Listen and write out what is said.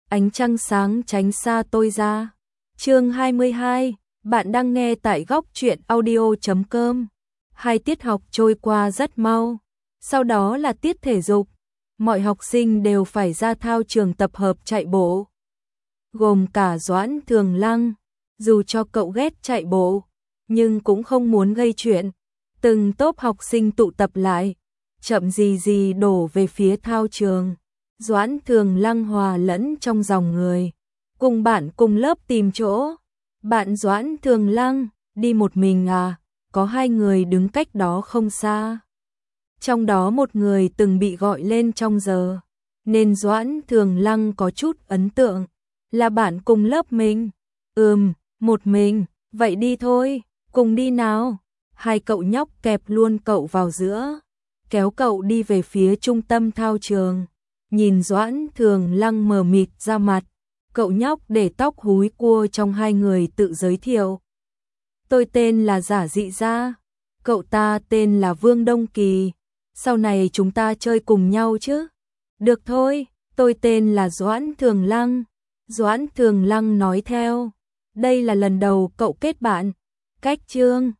ánh trăng sáng tránh xa tôi ra. Chương 22, bạn đang nghe tại góc truyện audio.com. 2 tiết học trôi qua rất mau, sau đó là tiết thể dục. Mọi học sinh đều phải ra thao trường tập hợp chạy bộ, gồm cả Doãn Thường Lăng. Dù cho cậu ghét chạy bộ, nhưng cũng không muốn gây chuyện. Từng tốp học sinh tụ tập lại, chậm gì đổ về phía thao trường. Doãn Thường Lăng hòa lẫn trong dòng người, cùng bạn cùng lớp tìm chỗ. Bạn Doãn Thường Lăng, đi một mình à? Có 2 người đứng cách đó không xa. Trong đó một người từng bị gọi lên trong giờ, nên Doãn Thường Lăng có chút ấn tượng. Là bạn cùng lớp mình. Một mình, vậy đi thôi, cùng đi nào. 2 cậu nhóc kẹp luôn cậu vào giữa, kéo cậu đi về phía trung tâm thao trường. Nhìn Doãn Thường Lăng mờ mịt ra mặt, cậu nhóc để tóc húi cua trong 2 người tự giới thiệu. Tôi tên là Giả Dị Gia, cậu ta tên là Vương Đông Kỳ, sau này chúng ta chơi cùng nhau chứ? Được thôi, tôi tên là Doãn Thường Lăng. Doãn Thường Lăng nói theo. Đây là lần đầu cậu kết bạn. Cách chương